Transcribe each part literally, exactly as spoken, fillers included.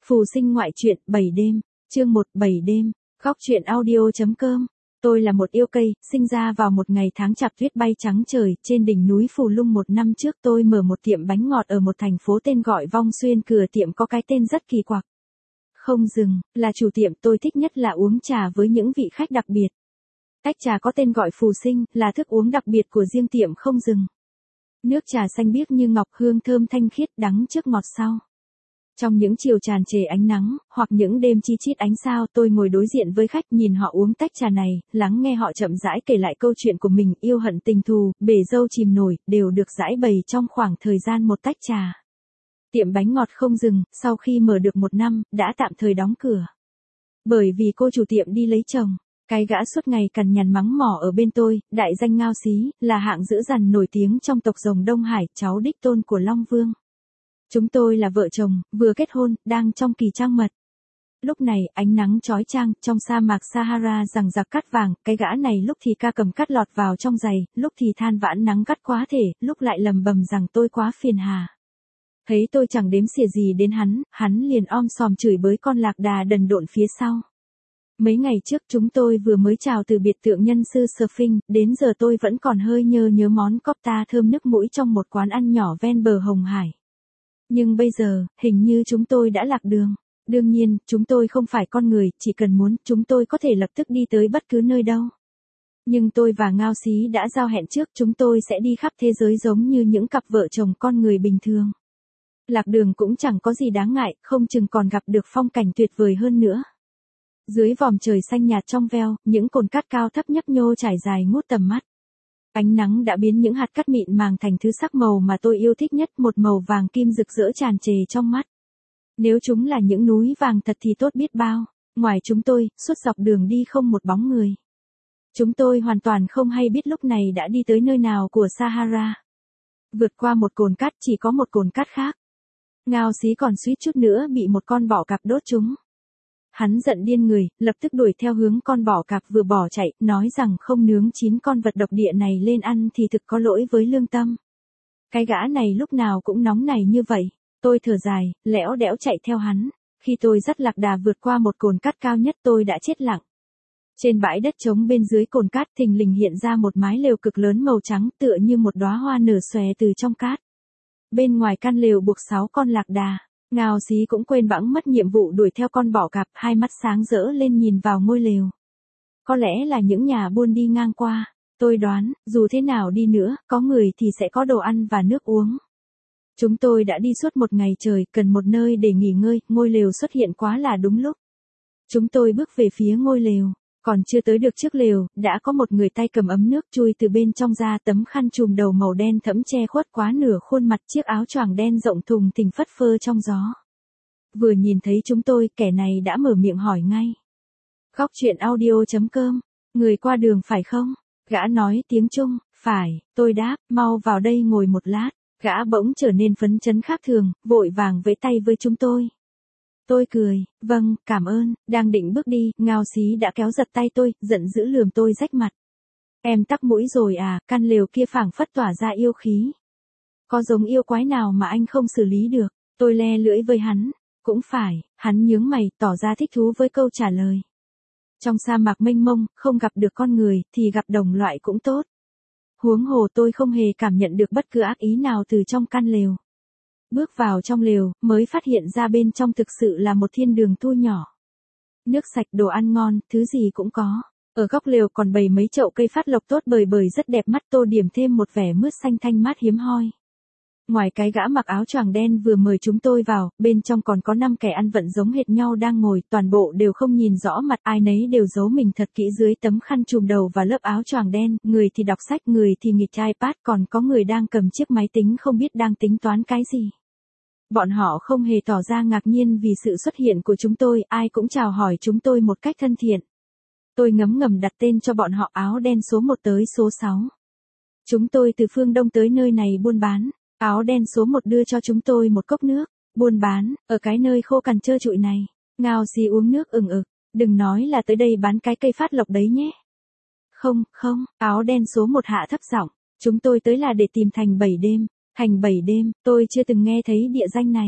Phù sinh ngoại truyện, bảy đêm, chương một, bảy đêm, góc truyện audio.com. Tôi là một yêu cây, sinh ra vào một ngày tháng chạp tuyết bay trắng trời, trên đỉnh núi Phù Lung. Một năm trước tôi mở một tiệm bánh ngọt ở một thành phố tên gọi Vong Xuyên. Cửa tiệm có cái tên rất kỳ quặc. Không Dừng, là chủ tiệm. Tôi thích nhất là uống trà với những vị khách đặc biệt. Tách trà có tên gọi Phù Sinh, là thức uống đặc biệt của riêng tiệm Không Dừng. Nước trà xanh biếc như ngọc, hương thơm thanh khiết, đắng trước ngọt sau. Trong những chiều tràn trề ánh nắng, hoặc những đêm chi chít ánh sao, tôi ngồi đối diện với khách, nhìn họ uống tách trà này, lắng nghe họ chậm rãi kể lại câu chuyện của mình, yêu hận tình thù, bể dâu chìm nổi, đều được giải bày trong khoảng thời gian một tách trà. Tiệm bánh ngọt Không Dừng, sau khi mở được một năm, đã tạm thời đóng cửa. Bởi vì cô chủ tiệm đi lấy chồng. Cái gã suốt ngày cằn nhằn mắng mỏ ở bên tôi, đại danh Ngao Xí, là hạng dữ dằn nổi tiếng trong tộc rồng Đông Hải, cháu đích tôn của Long Vương. Chúng tôi là vợ chồng, vừa kết hôn, đang trong kỳ trăng mật. Lúc này, ánh nắng chói chang, trong sa mạc Sahara giằng giặc cát vàng, cái gã này lúc thì ca cầm cát lọt vào trong giày, lúc thì than vãn nắng gắt quá thể, lúc lại lầm bầm rằng tôi quá phiền hà. Thấy tôi chẳng đếm xỉa gì đến hắn, hắn liền om sòm chửi bới con lạc đà đần độn phía sau. Mấy ngày trước chúng tôi vừa mới chào từ biệt tượng nhân sư surfing, đến giờ tôi vẫn còn hơi nhớ nhớ món cocktail thơm nước mũi trong một quán ăn nhỏ ven bờ Hồng Hải. Nhưng bây giờ, hình như chúng tôi đã lạc đường. Đương nhiên, chúng tôi không phải con người, chỉ cần muốn, chúng tôi có thể lập tức đi tới bất cứ nơi đâu. Nhưng tôi và Ngao Xí đã giao hẹn trước, chúng tôi sẽ đi khắp thế giới giống như những cặp vợ chồng con người bình thường. Lạc đường cũng chẳng có gì đáng ngại, không chừng còn gặp được phong cảnh tuyệt vời hơn nữa. Dưới vòm trời xanh nhạt trong veo, những cồn cát cao thấp nhấp nhô trải dài ngút tầm mắt. Ánh nắng đã biến những hạt cát mịn màng thành thứ sắc màu mà tôi yêu thích nhất, một màu vàng kim rực rỡ tràn trề trong mắt. Nếu chúng là những núi vàng thật thì tốt biết bao. Ngoài chúng tôi, suốt dọc đường đi không một bóng người. Chúng tôi hoàn toàn không hay biết lúc này đã đi tới nơi nào của Sahara. Vượt qua một cồn cát, chỉ có một cồn cát khác. Ngao Xí còn suýt chút nữa bị một con bọ cạp đốt chúng. Hắn giận điên người, lập tức đuổi theo hướng con bọ cạp vừa bỏ chạy, nói rằng không nướng chín con vật độc địa này lên ăn thì thực có lỗi với lương tâm. Cái gã này lúc nào cũng nóng này như vậy. Tôi thở dài, lẽo đẽo chạy theo hắn. Khi tôi dắt lạc đà vượt qua một cồn cát cao nhất, tôi đã chết lặng. Trên bãi đất trống bên dưới cồn cát thình lình hiện ra một mái lều cực lớn màu trắng, tựa như một đóa hoa nở xòe từ trong cát. Bên ngoài căn lều buộc sáu con lạc đà. Ngao Xí cũng quên bẵng mất nhiệm vụ đuổi theo con bọ cạp, hai mắt sáng rỡ lên nhìn vào ngôi lều. Có lẽ là những nhà buôn đi ngang qua. Tôi đoán, dù thế nào đi nữa, có người thì sẽ có đồ ăn và nước uống. Chúng tôi đã đi suốt một ngày trời, cần một nơi để nghỉ ngơi, ngôi lều xuất hiện quá là đúng lúc. Chúng tôi bước về phía ngôi lều. Còn chưa tới được trước lều, đã có một người tay cầm ấm nước chui từ bên trong ra, tấm khăn trùm đầu màu đen thẫm che khuất quá nửa khuôn mặt, chiếc áo choàng đen rộng thùng thình phất phơ trong gió. Vừa nhìn thấy chúng tôi, kẻ này đã mở miệng hỏi ngay. Góc truyện audio.com, người qua đường phải không? Gã nói tiếng Trung, phải, tôi đáp, mau vào đây ngồi một lát. Gã bỗng trở nên phấn chấn khác thường, vội vàng vẫy tay với chúng tôi. Tôi cười, vâng, cảm ơn, đang định bước đi, Ngao Xí đã kéo giật tay tôi, giận dữ lườm tôi rách mặt. Em tắc mũi rồi à, căn lều kia phảng phất tỏa ra yêu khí. Có giống yêu quái nào mà anh không xử lý được, tôi le lưỡi với hắn, cũng phải, hắn nhướng mày, tỏ ra thích thú với câu trả lời. Trong sa mạc mênh mông, không gặp được con người, thì gặp đồng loại cũng tốt. Huống hồ tôi không hề cảm nhận được bất cứ ác ý nào từ trong căn lều. Bước vào trong lều, mới phát hiện ra bên trong thực sự là một thiên đường thu nhỏ. Nước sạch, đồ ăn ngon, thứ gì cũng có. Ở góc lều còn bày mấy chậu cây phát lộc tốt bời bời rất đẹp mắt, tô điểm thêm một vẻ mướt xanh thanh mát hiếm hoi. Ngoài cái gã mặc áo choàng đen vừa mời chúng tôi vào, bên trong còn có năm kẻ ăn vận giống hệt nhau đang ngồi, toàn bộ đều không nhìn rõ mặt, ai nấy đều giấu mình thật kỹ dưới tấm khăn trùm đầu và lớp áo choàng đen, người thì đọc sách, người thì nghịch iPad, còn có người đang cầm chiếc máy tính không biết đang tính toán cái gì. Bọn họ không hề tỏ ra ngạc nhiên vì sự xuất hiện của chúng tôi, ai cũng chào hỏi chúng tôi một cách thân thiện. Tôi ngấm ngầm đặt tên cho bọn họ, áo đen số một tới số sáu. Chúng tôi từ phương Đông tới nơi này buôn bán. Áo đen số một đưa cho chúng tôi một cốc nước. Buôn bán, ở cái nơi khô cằn trơ trụi này. Ngao Xí uống nước ừng ực. Đừng nói là tới đây bán cái cây phát lộc đấy nhé. Không, không, áo đen số một hạ thấp giọng. Chúng tôi tới là để tìm thành bảy đêm. Thành bảy đêm, tôi chưa từng nghe thấy địa danh này.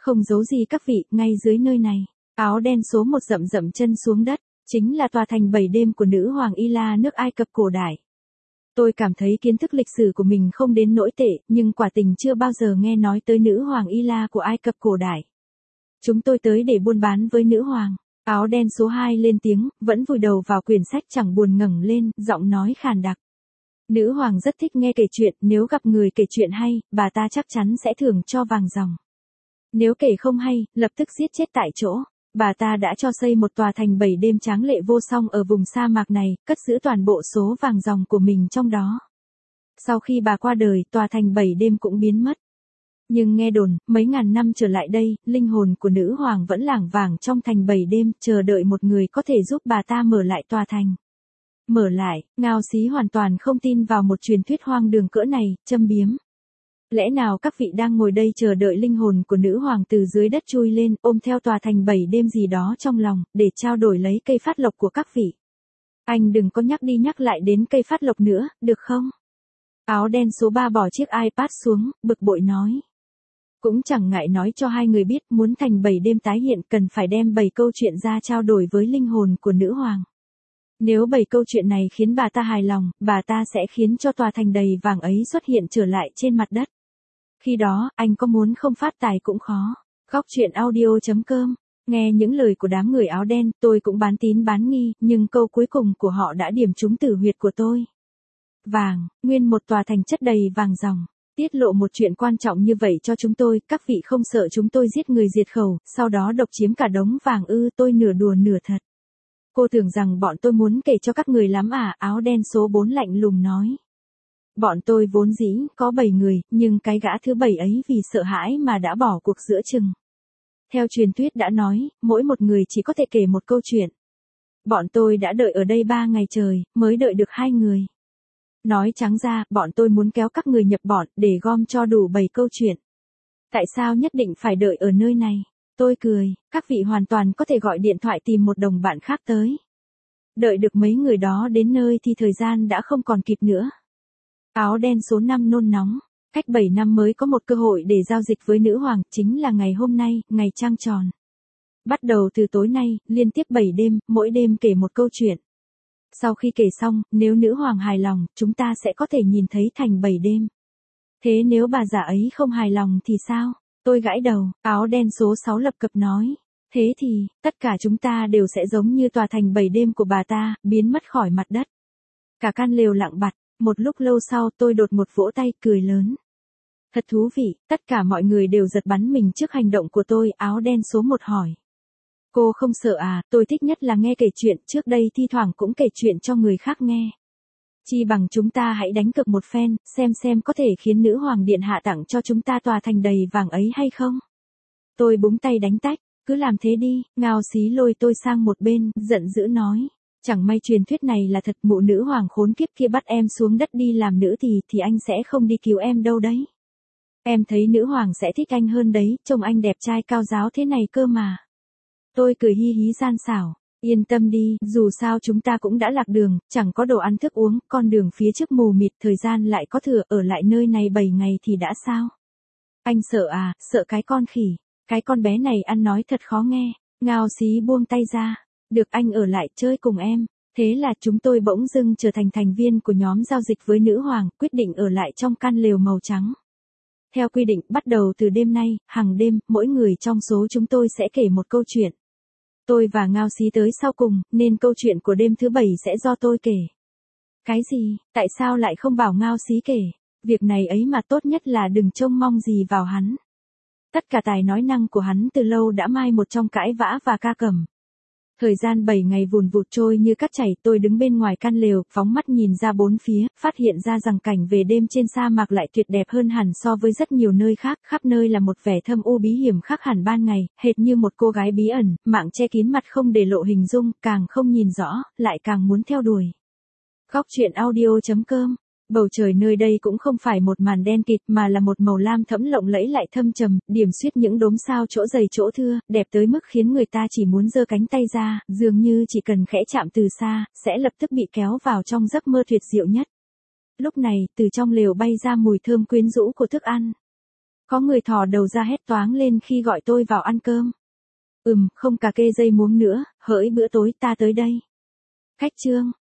Không giấu gì các vị, ngay dưới nơi này, áo đen số một dậm dậm chân xuống đất, chính là tòa thành bảy đêm của nữ hoàng Ila nước Ai Cập cổ đại. Tôi cảm thấy kiến thức lịch sử của mình không đến nỗi tệ, nhưng quả tình chưa bao giờ nghe nói tới nữ hoàng Ila của Ai Cập cổ đại. Chúng tôi tới để buôn bán với nữ hoàng. Áo đen số hai lên tiếng, vẫn vùi đầu vào quyển sách chẳng buồn ngẩng lên, giọng nói khàn đặc. Nữ hoàng rất thích nghe kể chuyện, nếu gặp người kể chuyện hay, bà ta chắc chắn sẽ thưởng cho vàng ròng. Nếu kể không hay, lập tức giết chết tại chỗ. Bà ta đã cho xây một tòa thành bảy đêm tráng lệ vô song ở vùng sa mạc này, cất giữ toàn bộ số vàng ròng của mình trong đó. Sau khi bà qua đời, tòa thành bảy đêm cũng biến mất. Nhưng nghe đồn, mấy ngàn năm trở lại đây, linh hồn của nữ hoàng vẫn lảng vảng trong thành bảy đêm, chờ đợi một người có thể giúp bà ta mở lại tòa thành. Mở lại, Ngao Xí hoàn toàn không tin vào một truyền thuyết hoang đường cỡ này, châm biếm. Lẽ nào các vị đang ngồi đây chờ đợi linh hồn của nữ hoàng từ dưới đất chui lên, ôm theo tòa thành bảy đêm gì đó trong lòng, để trao đổi lấy cây phát lộc của các vị? Anh đừng có nhắc đi nhắc lại đến cây phát lộc nữa, được không? Áo đen số ba bỏ chiếc iPad xuống, bực bội nói. Cũng chẳng ngại nói cho hai người biết, muốn thành bảy đêm tái hiện cần phải đem bảy câu chuyện ra trao đổi với linh hồn của nữ hoàng. Nếu bảy câu chuyện này khiến bà ta hài lòng, bà ta sẽ khiến cho tòa thành đầy vàng ấy xuất hiện trở lại trên mặt đất. Khi đó, anh có muốn không phát tài cũng khó. Góc truyện audio chấm com. Nghe những lời của đám người áo đen, tôi cũng bán tín bán nghi, nhưng câu cuối cùng của họ đã điểm trúng tử huyệt của tôi. Vàng, nguyên một tòa thành chất đầy vàng ròng. Tiết lộ một chuyện quan trọng như vậy cho chúng tôi, các vị không sợ chúng tôi giết người diệt khẩu, sau đó độc chiếm cả đống vàng ư? Tôi nửa đùa nửa thật. Cô tưởng rằng bọn tôi muốn kể cho các người lắm à? Áo đen số bốn lạnh lùng nói. Bọn tôi vốn dĩ có bảy người, nhưng cái gã thứ bảy ấy vì sợ hãi mà đã bỏ cuộc giữa chừng. Theo truyền thuyết đã nói, mỗi một người chỉ có thể kể một câu chuyện. Bọn tôi đã đợi ở đây ba ngày trời, mới đợi được hai người. Nói trắng ra, bọn tôi muốn kéo các người nhập bọn, để gom cho đủ bảy câu chuyện. Tại sao nhất định phải đợi ở nơi này? Tôi cười, các vị hoàn toàn có thể gọi điện thoại tìm một đồng bạn khác tới. Đợi được mấy người đó đến nơi thì thời gian đã không còn kịp nữa. Áo đen số năm nôn nóng, cách bảy năm mới có một cơ hội để giao dịch với nữ hoàng, chính là ngày hôm nay, ngày trăng tròn. Bắt đầu từ tối nay, liên tiếp bảy đêm, mỗi đêm kể một câu chuyện. Sau khi kể xong, nếu nữ hoàng hài lòng, chúng ta sẽ có thể nhìn thấy thành bảy đêm. Thế nếu bà già ấy không hài lòng thì sao? Tôi gãi đầu, áo đen số sáu lập cập nói. Thế thì, tất cả chúng ta đều sẽ giống như tòa thành bảy đêm của bà ta, biến mất khỏi mặt đất. Cả căn lều lặng bặt, một lúc lâu sau tôi đột một vỗ tay cười lớn. Thật thú vị, tất cả mọi người đều giật bắn mình trước hành động của tôi. Áo đen số một hỏi. Cô không sợ à? Tôi thích nhất là nghe kể chuyện, trước đây thi thoảng cũng kể chuyện cho người khác nghe. Chi bằng chúng ta hãy đánh cược một phen, xem xem có thể khiến nữ hoàng điện hạ tặng cho chúng ta tòa thành đầy vàng ấy hay không? Tôi búng tay đánh tách, cứ làm thế đi. Ngao Xí lôi tôi sang một bên, giận dữ nói. Chẳng may truyền thuyết này là thật, mụ nữ hoàng khốn kiếp kia bắt em xuống đất đi làm nữ thì, thì anh sẽ không đi cứu em đâu đấy. Em thấy nữ hoàng sẽ thích anh hơn đấy, trông anh đẹp trai cao ráo thế này cơ mà. Tôi cười hi hí gian xảo. Yên tâm đi, dù sao chúng ta cũng đã lạc đường, chẳng có đồ ăn thức uống, con đường phía trước mù mịt, thời gian lại có thừa, ở lại nơi này bảy ngày thì đã sao? Anh sợ à? Sợ cái con khỉ. Cái con bé này ăn nói thật khó nghe. Ngao Xí buông tay ra. Được, anh ở lại chơi cùng em. Thế là chúng tôi bỗng dưng trở thành thành viên của nhóm giao dịch với nữ hoàng, quyết định ở lại trong căn lều màu trắng. Theo quy định, bắt đầu từ đêm nay, hàng đêm, mỗi người trong số chúng tôi sẽ kể một câu chuyện. Tôi và Ngao Xí tới sau cùng, nên câu chuyện của đêm thứ bảy sẽ do tôi kể. Cái gì? Tại sao lại không bảo Ngao Xí kể? Việc này ấy mà tốt nhất là đừng trông mong gì vào hắn. Tất cả tài nói năng của hắn từ lâu đã mai một trong cãi vã và ca cầm. Thời gian bảy ngày vùn vụt trôi như cát chảy, tôi đứng bên ngoài căn lều, phóng mắt nhìn ra bốn phía, phát hiện ra rằng cảnh về đêm trên sa mạc lại tuyệt đẹp hơn hẳn so với rất nhiều nơi khác, khắp nơi là một vẻ thâm u bí hiểm khác hẳn ban ngày, hệt như một cô gái bí ẩn, mạng che kín mặt không để lộ hình dung, càng không nhìn rõ, lại càng muốn theo đuổi. Góc truyện audio chấm com. Bầu trời nơi đây cũng không phải một màn đen kịt mà là một màu lam thẫm lộng lẫy lại thâm trầm, điểm xuyết những đốm sao chỗ dày chỗ thưa, đẹp tới mức khiến người ta chỉ muốn giơ cánh tay ra, dường như chỉ cần khẽ chạm từ xa, sẽ lập tức bị kéo vào trong giấc mơ tuyệt diệu nhất. Lúc này, từ trong lều bay ra mùi thơm quyến rũ của thức ăn. Có người thò đầu ra hét toáng lên khi gọi tôi vào ăn cơm. Ừm, không cà kê dây muống nữa, hỡi bữa tối ta tới đây. Khách Trương.